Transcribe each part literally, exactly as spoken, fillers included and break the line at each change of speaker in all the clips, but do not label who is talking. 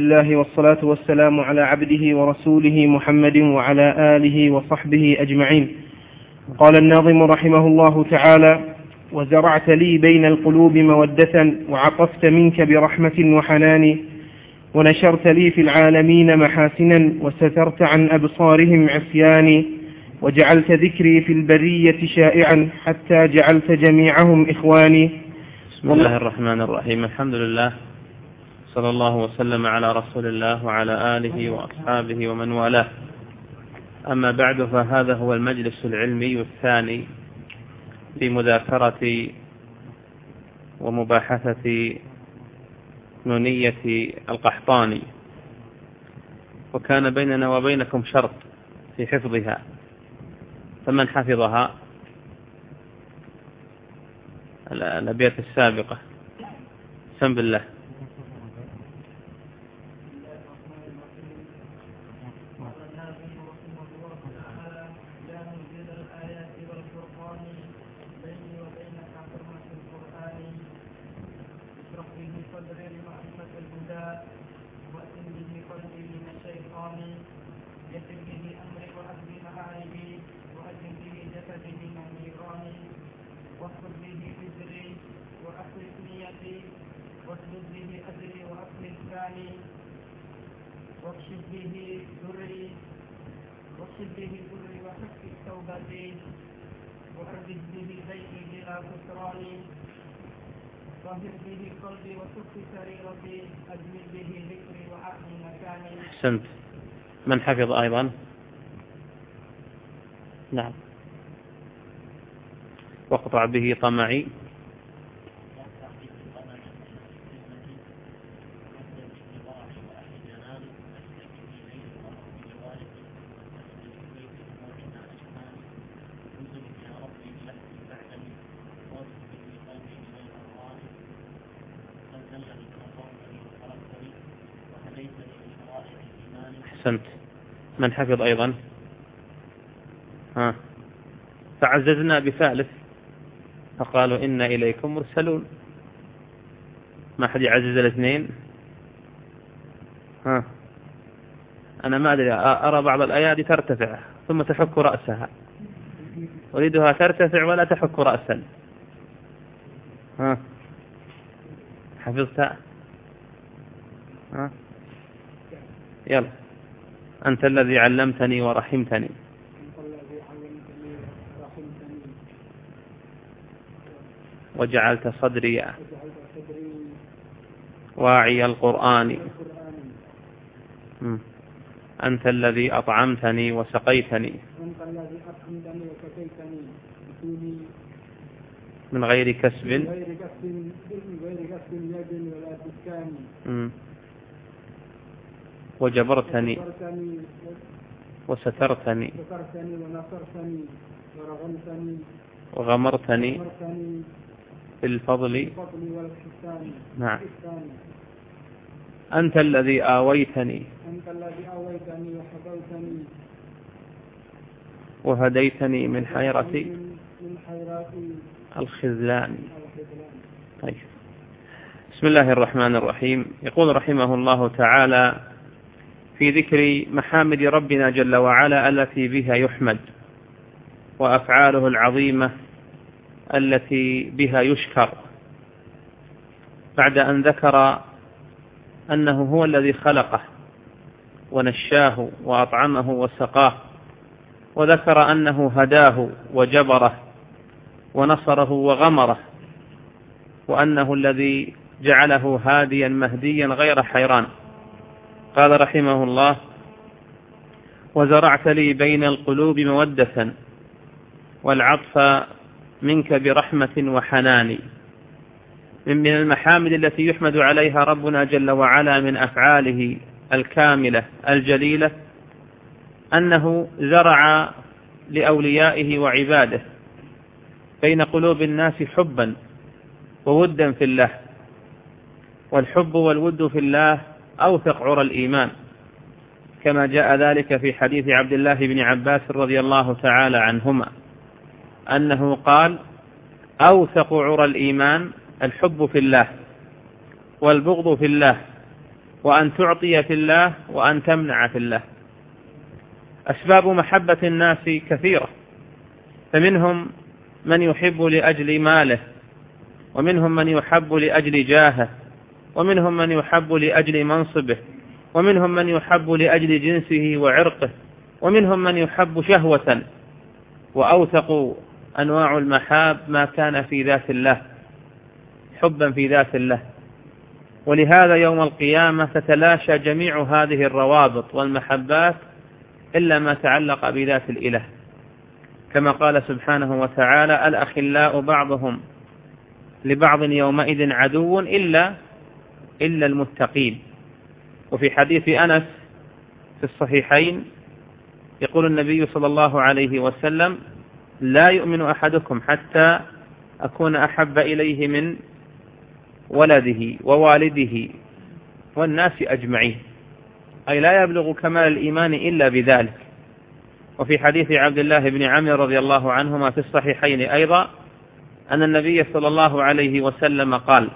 لله والصلاة والسلام على عبده ورسوله محمد وعلى آله وصحبه أجمعين. قال الناظم رحمه الله تعالى: وزرعت لي بين القلوب مودة وعطفت منك برحمة وحنان، ونشرت لي في العالمين محاسنا وسترت عن أبصارهم عصياني، وجعلت ذكري في البرية شائعا حتى جعلت جميعهم إخواني.
بسم الله الرحمن الرحيم. الحمد لله، صلى الله وسلم على رسول الله وعلى آله وأصحابه ومن والاه. أما بعد، فهذا هو المجلس العلمي الثاني في مذاكرة ومباحثة نونية القحطاني، وكان بيننا وبينكم شرط في حفظها، فمن حفظها الأبيات السابقة سم بالله.
واكشف به ذري واكشف به ذري وحك التوبة وأرجز به بيتي بلا كسران، طهر به قلبي وصف سريرتي أجمل به ذكري وأحمي مكاني.
أحسنت. من حفظ أيضا؟ نعم. واقطع به طمعي أحسنت. من حفظ أيضا؟ ها. فعززنا بثالث فقالوا إنا إليكم مرسلون. ما حد يعزز الاثنين؟ ها. أنا ما أدري، أرى بعض الآيات ترتفع ثم تحك رأسها، أريدها ترتفع ولا تحك رأسا. ها. حفظتها؟ ها. يلا. أنت الذي علمتني ورحمتني. وجعلت صدري واعي القرآن. أنت الذي أطعمتني وسقيتني من غير كسب وجبرتني وسترتني وغمرتني بالفضل. نعم. أنت الذي آويتني وهديتني من حيرة الخذلان. طيب. بسم الله الرحمن الرحيم. يقول رحمه الله تعالى في ذكر محامد ربنا جل وعلا التي بها يحمد، وأفعاله العظيمة التي بها يشكر، بعد أن ذكر أنه هو الذي خلقه ونشاه وأطعمه وسقاه، وذكر أنه هداه وجبره ونصره وغمره، وأنه الذي جعله هاديا مهديا غير حيران. قال رحمه الله: وزرعت لي بين القلوب مودة والعطف منك برحمة وحنان. من المحامد التي يحمد عليها ربنا جل وعلا من أفعاله الكاملة الجليلة أنه زرع لأوليائه وعباده بين قلوب الناس حبا وودا في الله، والحب والود في الله أوثق عرى الإيمان، كما جاء ذلك في حديث عبد الله بن عباس رضي الله تعالى عنهما أنه قال: أوثق عرى الإيمان الحب في الله والبغض في الله وأن تعطي في الله وأن تمنع في الله. أسباب محبة الناس كثيرة، فمنهم من يحب لأجل ماله، ومنهم من يحب لأجل جاهه، ومنهم من يحب لأجل منصبه، ومنهم من يحب لأجل جنسه وعرقه، ومنهم من يحب شهوة. وأوثق أنواع المحاب ما كان في ذات الله، حبا في ذات الله. ولهذا يوم القيامة تتلاشى جميع هذه الروابط والمحبات إلا ما تعلق بذات الإله، كما قال سبحانه وتعالى: الأخلاء بعضهم لبعض يومئذ عدو إلا إلا المتقين. وفي حديث أنس في الصحيحين يقول النبي صلى الله عليه وسلم: لا يؤمن أحدكم حتى أكون أحب إليه من ولده ووالده والناس أجمعين، أي لا يبلغ كمال الإيمان إلا بذلك. وفي حديث عبد الله بن عمرو رضي الله عنهما في الصحيحين أيضا أن النبي صلى الله عليه وسلم قال: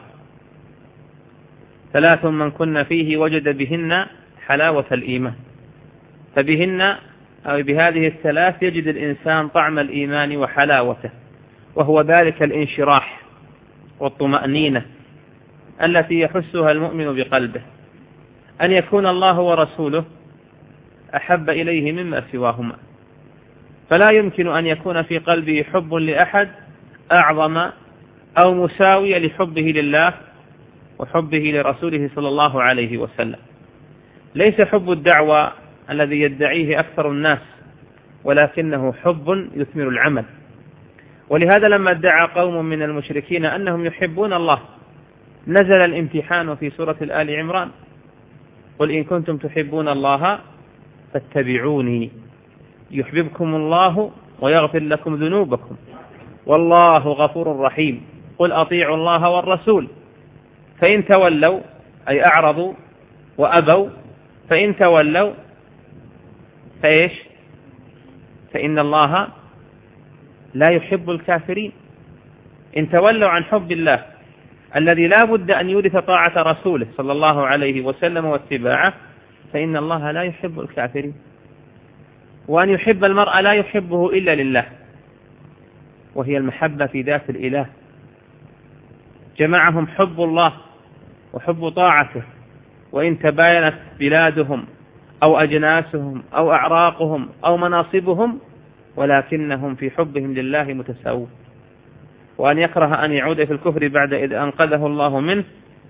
ثلاث من كن فيه وجد بهن حلاوة الإيمان. فبهن أو بهذه الثلاث يجد الإنسان طعم الإيمان وحلاوته، وهو ذلك الانشراح والطمأنينة التي يحسها المؤمن بقلبه، أن يكون الله ورسوله أحب إليه مما سواهما. فلا يمكن أن يكون في قلبه حب لأحد أعظم أو مساوي لحبه لله وحبه لرسوله صلى الله عليه وسلم. ليس حب الدعوة الذي يدعيه أكثر الناس، ولكنه حب يثمر العمل. ولهذا لما ادعى قوم من المشركين أنهم يحبون الله نزل الامتحان في سورة آل عمران: قل إن كنتم تحبون الله فاتبعوني يحببكم الله ويغفر لكم ذنوبكم والله غفور رحيم. قل أطيعوا الله والرسول فإن تولوا، أي أعرضوا وأبوا، فإن تولوا فإيش؟ فإن الله لا يحب الكافرين. إن تولوا عن حب الله الذي لا بد أن يورث طاعة رسوله صلى الله عليه وسلم واتباعه، فإن الله لا يحب الكافرين. وأن يحب المرء لا يحبه إلا لله، وهي المحبة في ذات الإله. جمعهم حب الله وحب طاعته، وإن تباينت بلادهم أو أجناسهم أو أعراقهم أو مناصبهم، ولكنهم في حبهم لله متساوون. وأن يكره أن يعود في الكفر بعد إذ أنقذه الله منه،